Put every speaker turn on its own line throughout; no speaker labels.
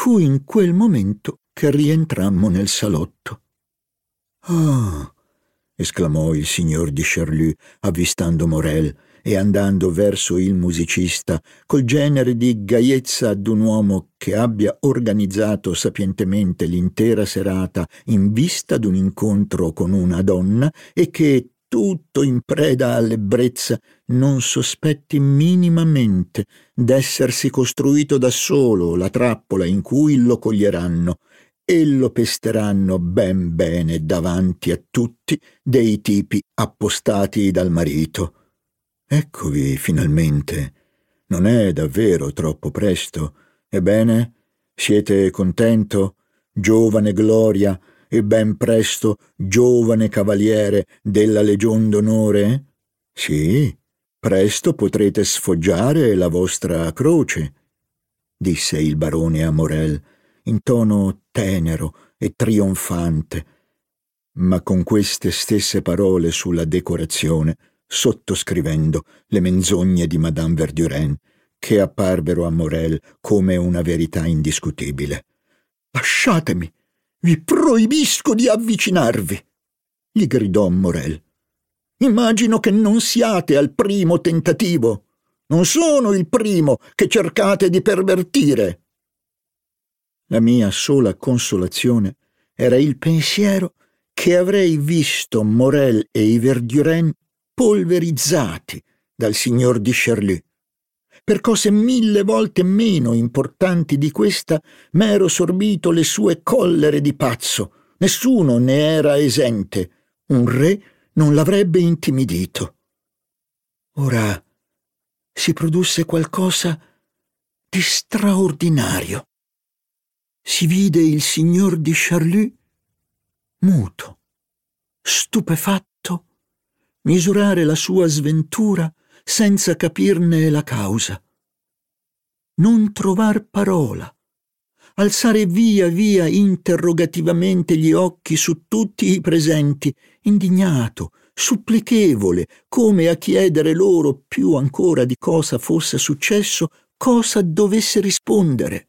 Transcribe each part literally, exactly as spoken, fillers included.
fu in quel momento che rientrammo nel salotto. «Ah!» esclamò il signor di Charlus, avvistando Morel e andando verso il musicista col genere di gaiezza d'un uomo che abbia organizzato sapientemente l'intera serata in vista d'un incontro con una donna e che, tutto in preda all'ebbrezza, non sospetti minimamente d'essersi costruito da solo la trappola in cui lo coglieranno e lo pesteranno ben bene davanti a tutti dei tipi appostati dal marito. Eccovi finalmente. Non è davvero troppo presto? Ebbene, siete contento, giovane gloria e ben presto giovane cavaliere della Legion d'Onore? Sì, presto potrete sfoggiare la vostra croce, disse il barone a Morel in tono tenero e trionfante, ma con queste stesse parole sulla decorazione, sottoscrivendo le menzogne di Madame Verdurin, che apparvero a Morel come una verità indiscutibile. «Lasciatemi! Vi proibisco di avvicinarvi!» gli gridò Morel. «Immagino che non siate al primo tentativo. Non sono il primo che cercate di pervertire!» La mia sola consolazione era il pensiero che avrei visto Morel e i Verdurin polverizzati dal signor di Charlus. Per cose mille volte meno importanti di questa m'ero sorbito le sue collere di pazzo. Nessuno ne era esente. Un re non l'avrebbe intimidito. Ora si produsse qualcosa di straordinario. Si vide il signor di Charlus muto, stupefatto, misurare la sua sventura senza capirne la causa, non trovar parola, alzare via via interrogativamente gli occhi su tutti i presenti, indignato, supplichevole, come a chiedere loro più ancora di cosa fosse successo, cosa dovesse rispondere.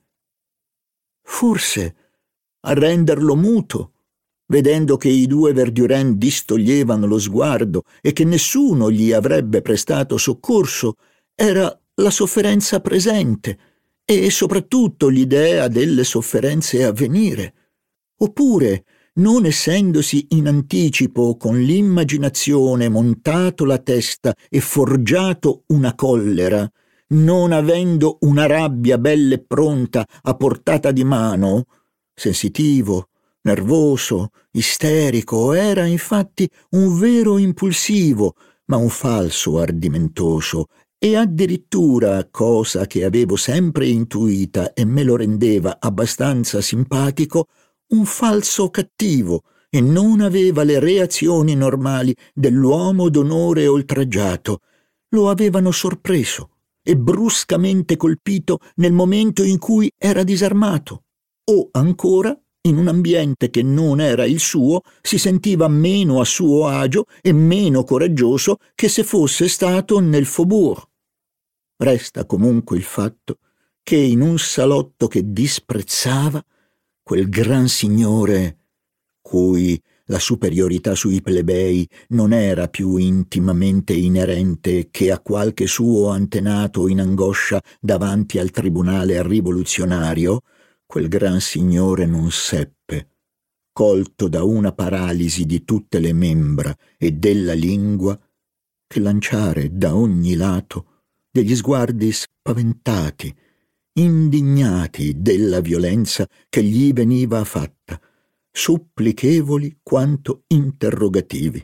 Forse, a renderlo muto, vedendo che i due Verdurin distoglievano lo sguardo e che nessuno gli avrebbe prestato soccorso, era la sofferenza presente e soprattutto l'idea delle sofferenze a venire. Oppure, non essendosi in anticipo con l'immaginazione montato la testa e forgiato una collera, non avendo una rabbia bella e pronta a portata di mano, sensitivo, nervoso, isterico, era infatti un vero impulsivo, ma un falso ardimentoso, e addirittura, cosa che avevo sempre intuita e me lo rendeva abbastanza simpatico, un falso cattivo, e non aveva le reazioni normali dell'uomo d'onore oltraggiato. Lo avevano sorpreso e bruscamente colpito nel momento in cui era disarmato, o ancora, in un ambiente che non era il suo, si sentiva meno a suo agio e meno coraggioso che se fosse stato nel faubourg. Resta comunque il fatto che in un salotto che disprezzava, quel gran signore, cui la superiorità sui plebei non era più intimamente inerente che a qualche suo antenato in angoscia davanti al tribunale rivoluzionario, quel gran signore non seppe, colto da una paralisi di tutte le membra e della lingua, che lanciare da ogni lato degli sguardi spaventati, indignati della violenza che gli veniva fatta, supplichevoli quanto interrogativi.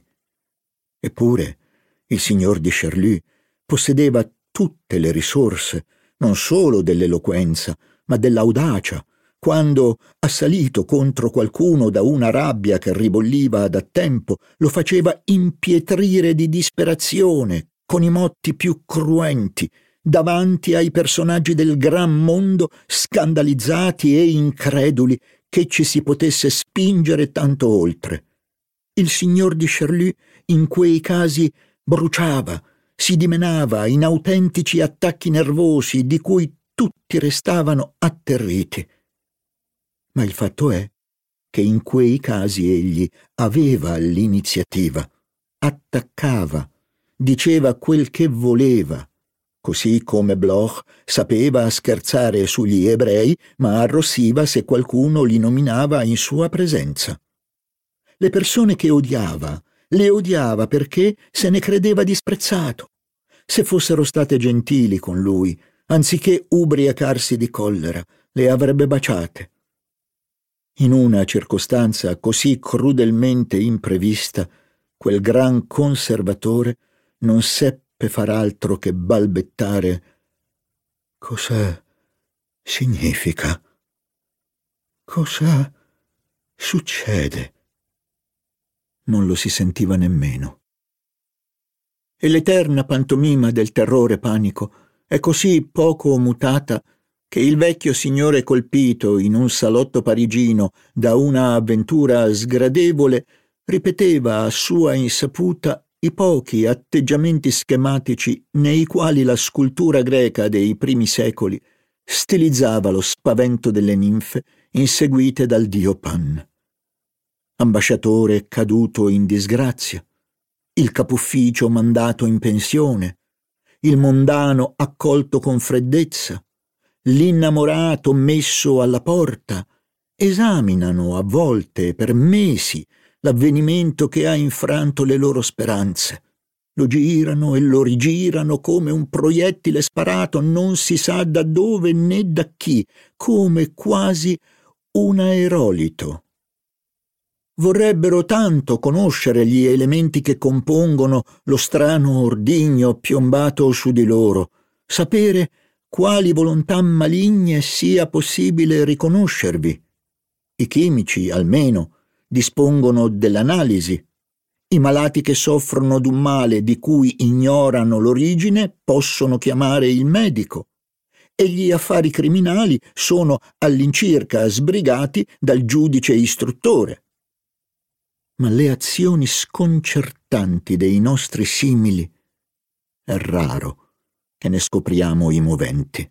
Eppure il signor di Charlus possedeva tutte le risorse, non solo dell'eloquenza, ma dell'audacia, quando, assalito contro qualcuno da una rabbia che ribolliva da tempo, lo faceva impietrire di disperazione con i motti più cruenti, davanti ai personaggi del gran mondo scandalizzati e increduli che ci si potesse spingere tanto oltre. Il signor di Charlus in quei casi bruciava, si dimenava in autentici attacchi nervosi di cui tutti restavano atterriti. Ma il fatto è che in quei casi egli aveva l'iniziativa, attaccava, diceva quel che voleva, così come Bloch sapeva scherzare sugli ebrei, ma arrossiva se qualcuno li nominava in sua presenza. Le persone che odiava, le odiava perché se ne credeva disprezzato. Se fossero state gentili con lui, anziché ubriacarsi di collera, le avrebbe baciate. In una circostanza così crudelmente imprevista, quel gran conservatore non seppe far altro che balbettare: «Cosa significa? Cosa succede?» Non lo si sentiva nemmeno. E l'eterna pantomima del terrore panico è così poco mutata che il vecchio signore colpito in un salotto parigino da una avventura sgradevole ripeteva a sua insaputa i pochi atteggiamenti schematici nei quali la scultura greca dei primi secoli stilizzava lo spavento delle ninfe inseguite dal dio Pan. Ambasciatore caduto in disgrazia, il capufficio mandato in pensione, il mondano accolto con freddezza, l'innamorato messo alla porta, esaminano a volte per mesi l'avvenimento che ha infranto le loro speranze. Lo girano e lo rigirano come un proiettile sparato non si sa da dove né da chi, come quasi un aerolito. Vorrebbero tanto conoscere gli elementi che compongono lo strano ordigno piombato su di loro, sapere quali volontà maligne sia possibile riconoscervi. I chimici, almeno, dispongono dell'analisi. I malati che soffrono d'un male di cui ignorano l'origine possono chiamare il medico, e gli affari criminali sono all'incirca sbrigati dal giudice istruttore. Ma le azioni sconcertanti dei nostri simili è raro che ne scopriamo i moventi.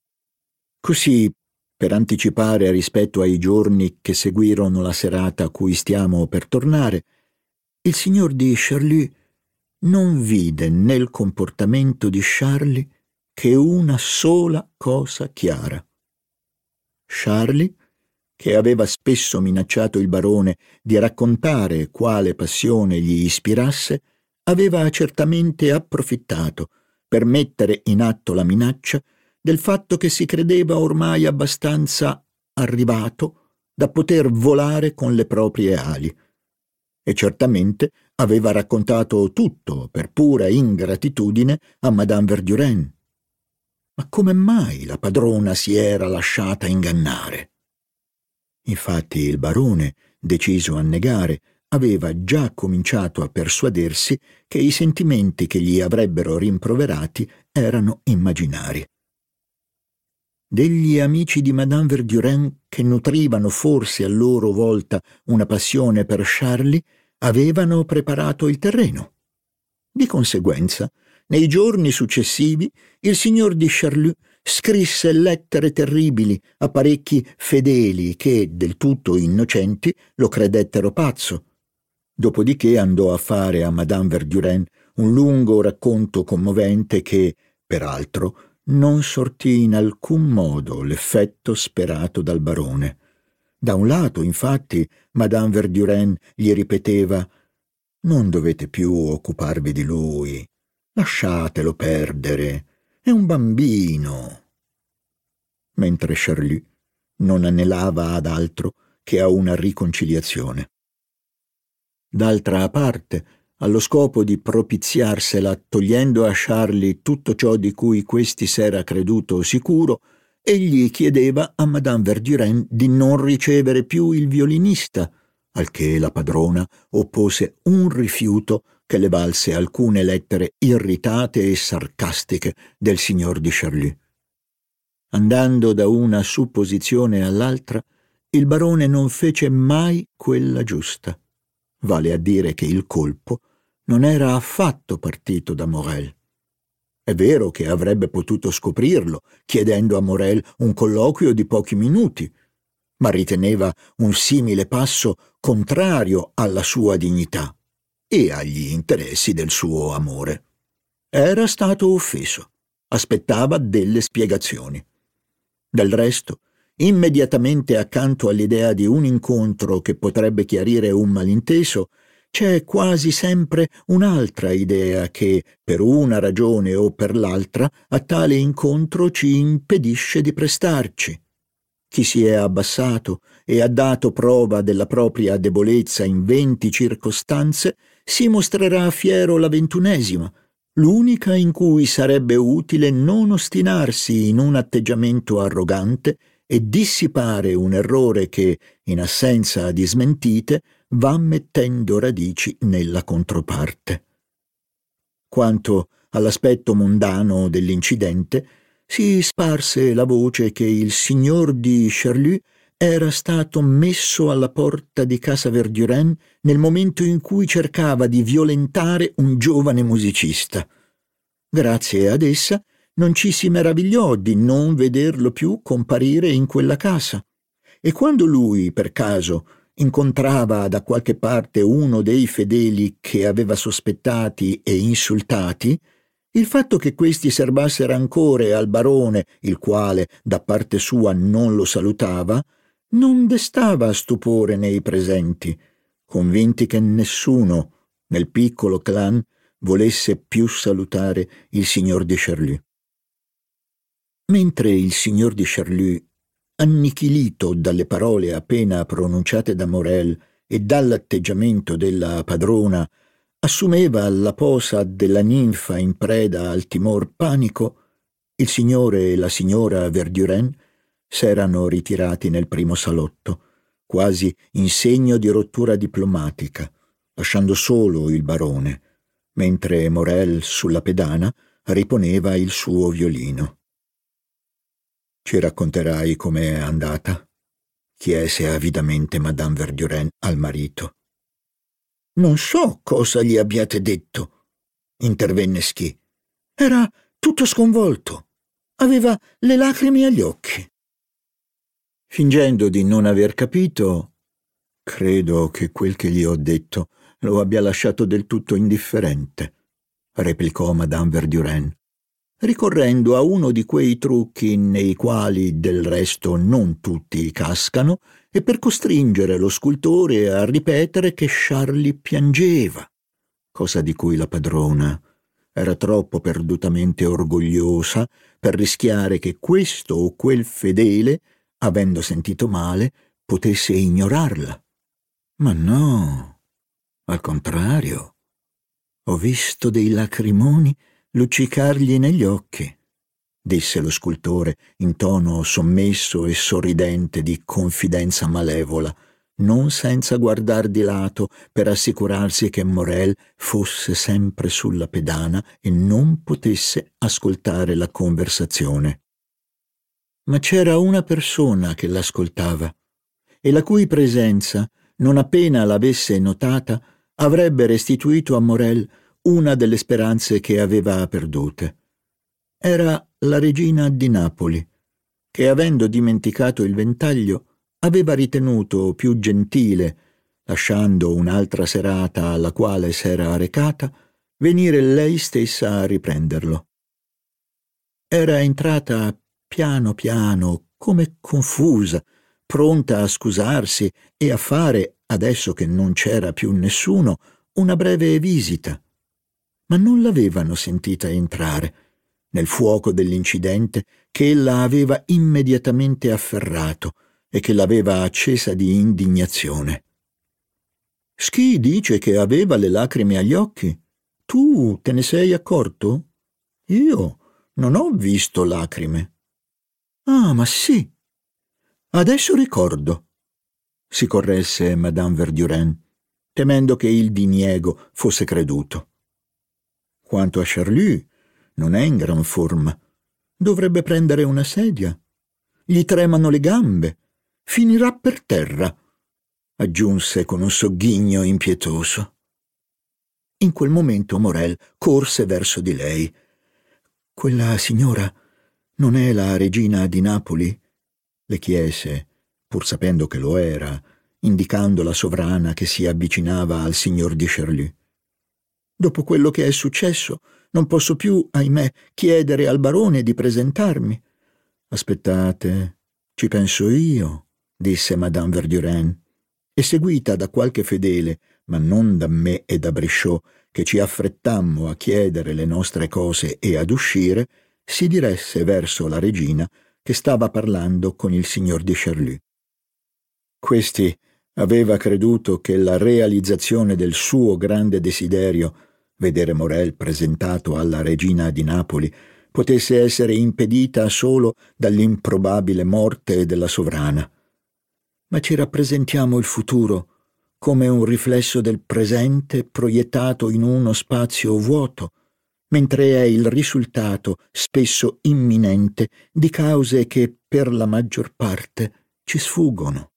Così, per anticipare rispetto ai giorni che seguirono la serata a cui stiamo per tornare, il signor di Charlus non vide nel comportamento di Charlie che una sola cosa chiara. Charlie, che aveva spesso minacciato il barone di raccontare quale passione gli ispirasse, aveva certamente approfittato per mettere in atto la minaccia del fatto che si credeva ormai abbastanza arrivato da poter volare con le proprie ali. E certamente aveva raccontato tutto per pura ingratitudine a Madame Verdurin. Ma come mai la padrona si era lasciata ingannare? Infatti il barone, deciso a negare, aveva già cominciato a persuadersi che i sentimenti che gli avrebbero rimproverati erano immaginari. Degli amici di Madame Verdurin, che nutrivano forse a loro volta una passione per Charlie, avevano preparato il terreno. Di conseguenza, nei giorni successivi, il signor di Charlus scrisse lettere terribili a parecchi fedeli che, del tutto innocenti, lo credettero pazzo. Dopodiché andò a fare a Madame Verdurin un lungo racconto commovente che, peraltro, non sortì in alcun modo l'effetto sperato dal barone. Da un lato, infatti, Madame Verdurin gli ripeteva: «Non dovete più occuparvi di lui, lasciatelo perdere, è un bambino», mentre Charlus non anelava ad altro che a una riconciliazione. D'altra parte, allo scopo di propiziarsela togliendo a Charlie tutto ciò di cui questi s'era creduto sicuro, egli chiedeva a Madame Verdurin di non ricevere più il violinista, al che la padrona oppose un rifiuto che le valse alcune lettere irritate e sarcastiche del signor di Charlus. Andando da una supposizione all'altra, il barone non fece mai quella giusta, vale a dire che il colpo non era affatto partito da Morel. È vero che avrebbe potuto scoprirlo chiedendo a Morel un colloquio di pochi minuti, ma riteneva un simile passo contrario alla sua dignità e agli interessi del suo amore. Era stato offeso, aspettava delle spiegazioni. Del resto, immediatamente accanto all'idea di un incontro che potrebbe chiarire un malinteso, c'è quasi sempre un'altra idea che, per una ragione o per l'altra, a tale incontro ci impedisce di prestarci. Chi si è abbassato e ha dato prova della propria debolezza in venti circostanze si mostrerà fiero la ventunesima, l'unica in cui sarebbe utile non ostinarsi in un atteggiamento arrogante e dissipare un errore che, in assenza di smentite, va mettendo radici nella controparte. Quanto all'aspetto mondano dell'incidente, si sparse la voce che il signor di Charlus era stato messo alla porta di casa Verdurin nel momento in cui cercava di violentare un giovane musicista. Grazie ad essa non ci si meravigliò di non vederlo più comparire in quella casa, e quando lui, per caso, incontrava da qualche parte uno dei fedeli che aveva sospettati e insultati, il fatto che questi serbasse rancore al barone, il quale da parte sua non lo salutava, non destava stupore nei presenti, convinti che nessuno nel piccolo clan volesse più salutare il signor de Charlus. Mentre il signor de Charlus, annichilito dalle parole appena pronunciate da Morel e dall'atteggiamento della padrona, assumeva la posa della ninfa in preda al timor panico, il signore e la signora Verdurin s'erano ritirati nel primo salotto, quasi in segno di rottura diplomatica, lasciando solo il barone, mentre Morel sulla pedana riponeva il suo violino. «Ci racconterai com'è andata?» chiese avidamente Madame Verdurin al marito. «Non so cosa gli abbiate detto», intervenne Schì. «Era tutto sconvolto. Aveva le lacrime agli occhi». Fingendo di non aver capito, «Credo che quel che gli ho detto lo abbia lasciato del tutto indifferente», replicò Madame Verdurin, ricorrendo a uno di quei trucchi nei quali del resto non tutti cascano, e per costringere lo scultore a ripetere che Charlie piangeva, cosa di cui la padrona era troppo perdutamente orgogliosa per rischiare che questo o quel fedele, avendo sentito male, potesse ignorarla. Ma no, al contrario, ho visto dei lacrimoni luccicargli negli occhi, disse lo scultore in tono sommesso e sorridente di confidenza malevola, non senza guardar di lato per assicurarsi che Morel fosse sempre sulla pedana e non potesse ascoltare la conversazione. Ma c'era una persona che l'ascoltava e la cui presenza, non appena l'avesse notata, avrebbe restituito a Morel una delle speranze che aveva perdute. Era la regina di Napoli, che, avendo dimenticato il ventaglio, aveva ritenuto più gentile, lasciando un'altra serata alla quale s'era recata, venire lei stessa a riprenderlo. Era entrata piano piano, come confusa, pronta a scusarsi e a fare, adesso che non c'era più nessuno, una breve visita. Ma non l'avevano sentita entrare, nel fuoco dell'incidente che ella aveva immediatamente afferrato e che l'aveva accesa di indignazione. «Schì dice che aveva le lacrime agli occhi. Tu te ne sei accorto? Io non ho visto lacrime». «Ah, ma sì. Adesso ricordo», si corresse Madame Verdurin, temendo che il diniego fosse creduto. «Quanto a Charlus, non è in gran forma. Dovrebbe prendere una sedia. Gli tremano le gambe. Finirà per terra», aggiunse con un sogghigno impietoso. In quel momento Morel corse verso di lei. «Quella signora non è la regina di Napoli?» le chiese, pur sapendo che lo era, indicando la sovrana che si avvicinava al signor di Charlus. «Dopo quello che è successo, non posso più, ahimè, chiedere al barone di presentarmi». «Aspettate, ci penso io», disse Madame Verdurin, e seguita da qualche fedele, ma non da me e da Brichot, che ci affrettammo a chiedere le nostre cose e ad uscire, si diresse verso la regina che stava parlando con il signor di Charlus. Questi aveva creduto che la realizzazione del suo grande desiderio, vedere Morel presentato alla regina di Napoli, potesse essere impedita solo dall'improbabile morte della sovrana. Ma ci rappresentiamo il futuro come un riflesso del presente proiettato in uno spazio vuoto, mentre è il risultato, spesso imminente, di cause che per la maggior parte ci sfuggono.